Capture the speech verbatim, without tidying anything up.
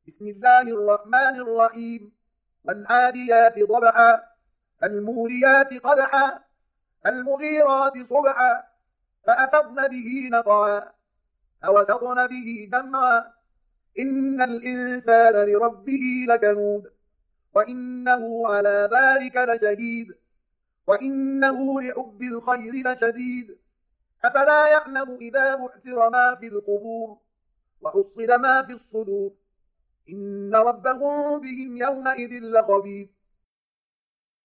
بسم الله الرحمن الرحيم. والعاديات ضبحا فالموريات قدحا فالمغيرات صبحا فأثرن به نقعا فوسطن به جمعا إن الإنسان لربه لكنود وإنه على ذلك لشهيد وإنه لحب الخير لشديد أفلا يعلم إذا بعثر ما في القبور وحصل ما في الصدور إن ربهم بهم يومئذ لخبير